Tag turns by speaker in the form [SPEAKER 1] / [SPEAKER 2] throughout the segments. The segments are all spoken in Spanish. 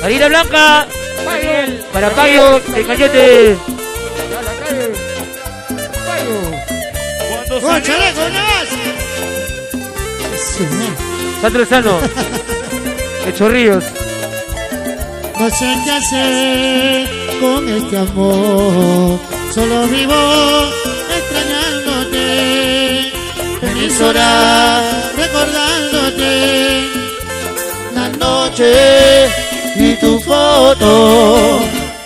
[SPEAKER 1] Harina blanca. Para Payo, el Cañete.
[SPEAKER 2] ¡Oh, chaleco, más!
[SPEAKER 1] Sandro Sano. De Chorrillos.
[SPEAKER 2] No sé qué hacer con este amor. Solo vivo extrañándote. En mis horas recordándote. La noche y tu foto.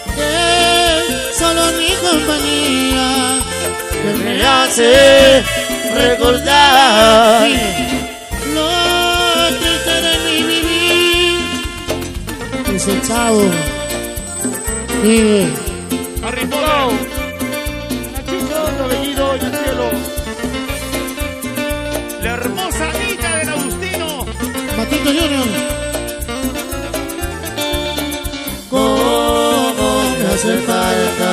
[SPEAKER 2] Solo mi compañía que me hace recordar lo triste de mi vivir. Ese chavo vive
[SPEAKER 3] Arribado, Nachicho, Robellido y el cielo. La hermosa niña del Agustino.
[SPEAKER 2] Matito Junior. Cómo me hace falta,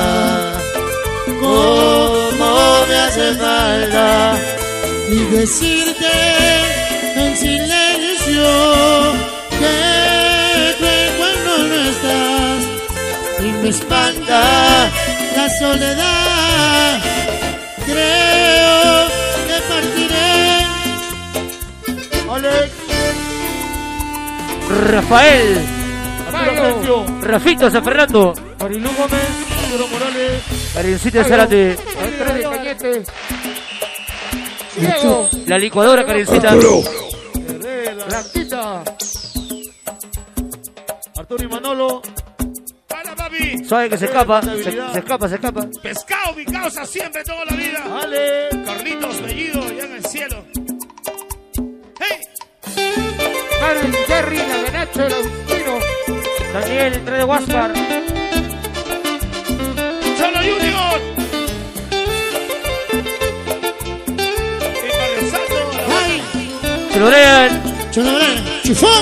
[SPEAKER 2] cómo me hace falta, y decirte en silencio que cuando no estás y me espanta la soledad. Creo que partiré.
[SPEAKER 3] Alex.
[SPEAKER 1] Rafael. Rafito San Fernando.
[SPEAKER 3] Marilú Gómez. Pedro Morales.
[SPEAKER 1] Karencita Zárate.
[SPEAKER 3] Andrés de Cañete.
[SPEAKER 1] La licuadora, Karencita.
[SPEAKER 3] Blanquita. Arturo y Manolo. ¡Para, papi!
[SPEAKER 1] Sabe que se escapa. Se escapa.
[SPEAKER 3] Pescado, mi causa, siempre, toda la vida. Vale. Carlitos Bellido, ya en el cielo. ¡Hey!
[SPEAKER 4] Carmen Jerry, la de Nacho, el Agustino.
[SPEAKER 1] Daniel, entre de Huáscar.
[SPEAKER 3] ¡Cholo Junior!
[SPEAKER 2] ¡Ay!
[SPEAKER 1] Cholorean.
[SPEAKER 2] ¡Chifón!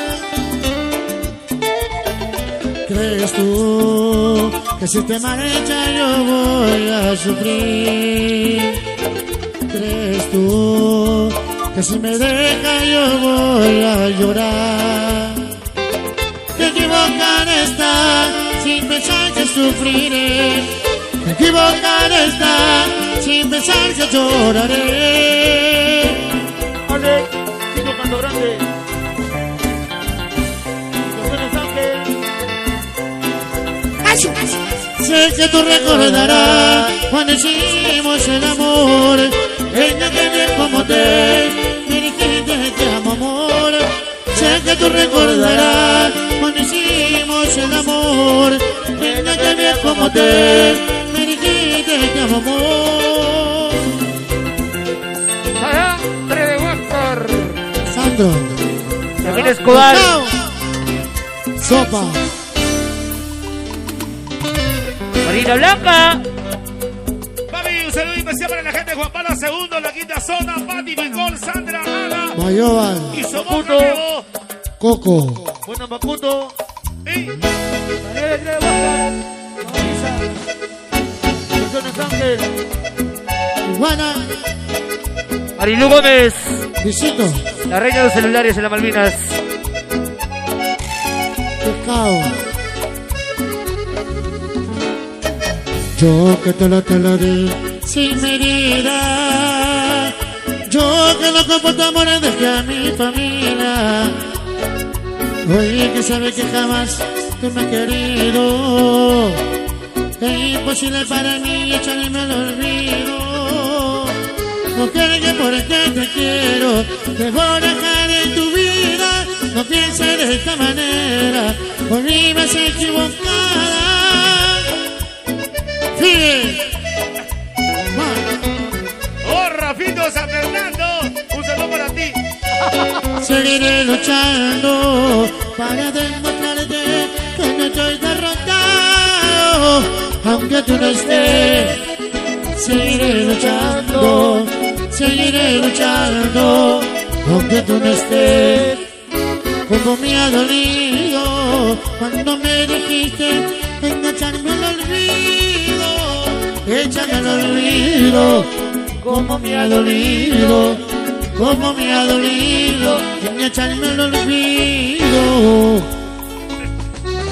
[SPEAKER 2] ¿Crees tú que si te marcha yo voy a sufrir? ¿Crees tú que si me deja yo voy a llorar? Que equivocar está sin pensar que sufriré. Que equivocar está sin pensar que lloraré.
[SPEAKER 3] Alex, Chico Canto Grande.
[SPEAKER 2] Sé que tú recordarás cuando hicimos el amor. Ella que bien como te dijiste te amo, amor. Sé que tú recordarás cuando hicimos el amor. Ella que bien como te dijiste te amo, amor.
[SPEAKER 4] Sandra de Huáscar.
[SPEAKER 2] Sandro.
[SPEAKER 1] También Escobar.
[SPEAKER 2] Sopa.
[SPEAKER 1] Harina blanca.
[SPEAKER 3] Papi, un saludo especial para la gente de Juan Pablo II, la quinta zona, Pati, Nicole, Sandra, Ana
[SPEAKER 2] Mayoban.
[SPEAKER 3] y Somoto.
[SPEAKER 2] Coco.
[SPEAKER 3] Bueno, Macuto. Y
[SPEAKER 4] Daniel de Huáscar.
[SPEAKER 3] Jones Ángel.
[SPEAKER 2] Iguana.
[SPEAKER 1] Marilú Gómez.
[SPEAKER 2] Visito.
[SPEAKER 1] La reina de los celulares en las Malvinas.
[SPEAKER 2] Pescado. Yo que te lo di sin medida. Yo que no comporto amores dejé a mi familia. Oye que sabe que jamás tú me has querido. Es imposible para mí echarme al olvido. Mujer que porque te quiero te voy a dejar en tu vida. No pienses de esta manera, por mí me has equivocada. Sigue.
[SPEAKER 3] Oh, Rafito San Fernando, un saludo para ti.
[SPEAKER 2] Seguiré luchando para demostrarte que no estoy derrotado. Aunque tú no estés, seguiré luchando, aunque tú no estés. Como me ha dolido cuando me dijiste echarme al olvido, échame al olvido. Como me ha dolido, echarme al olvido.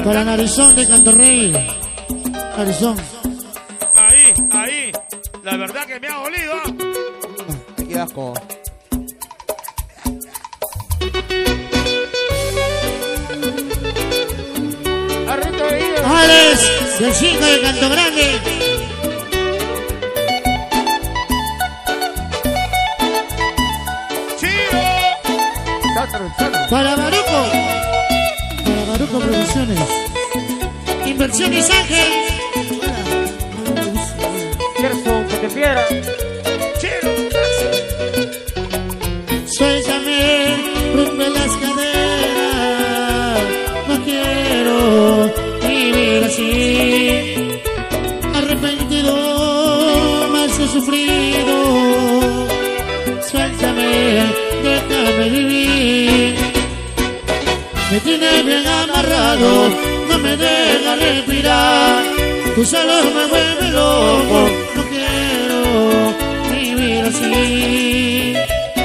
[SPEAKER 2] Para Narizón de Cantorrey. Narizón.
[SPEAKER 3] Ahí. La verdad que me ha olido.
[SPEAKER 5] Qué asco.
[SPEAKER 2] Alex, del 5 de Canto Grande. Para Baruco Producciones. Inversiones Ángel.
[SPEAKER 1] Quiero que te fiera.
[SPEAKER 2] Suéltame, rompe las caderas. No quiero vivir así. Arrepentido, más he sufrido. Suéltame, déjame vivir. Me tiene bien amarrado, no me deja respirar. Tu solo me vuelve loco, no quiero vivir así.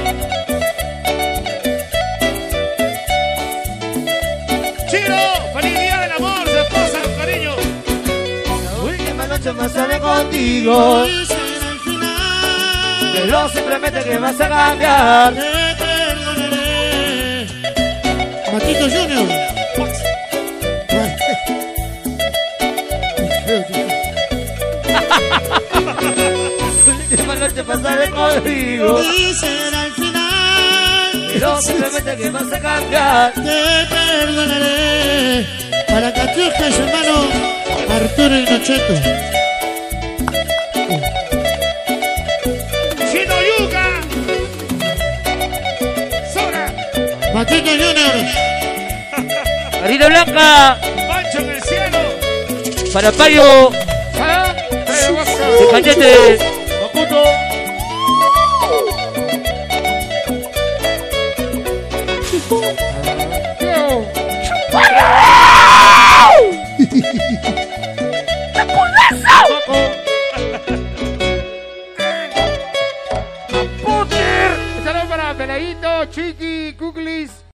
[SPEAKER 3] Chiro, feliz día del amor, se esposa con cariño.
[SPEAKER 5] La última noche más sale contigo.
[SPEAKER 2] Hoy será el final.
[SPEAKER 5] Pero simplemente que vas a cambiar.
[SPEAKER 2] Te perdonaré. Matito Junior.
[SPEAKER 5] La última noche pasaré contigo.
[SPEAKER 2] Y será el final.
[SPEAKER 5] Pero simplemente que vas a cambiar.
[SPEAKER 2] Te perdonaré. Para Catiusca y su hermano Arturo y Nocheto.
[SPEAKER 3] Chino Yuca. Sora.
[SPEAKER 2] Matito Junior.
[SPEAKER 1] Marina Blanca.
[SPEAKER 3] Pancho en el cielo.
[SPEAKER 1] Para Payo. De Cañete.
[SPEAKER 5] Maputo.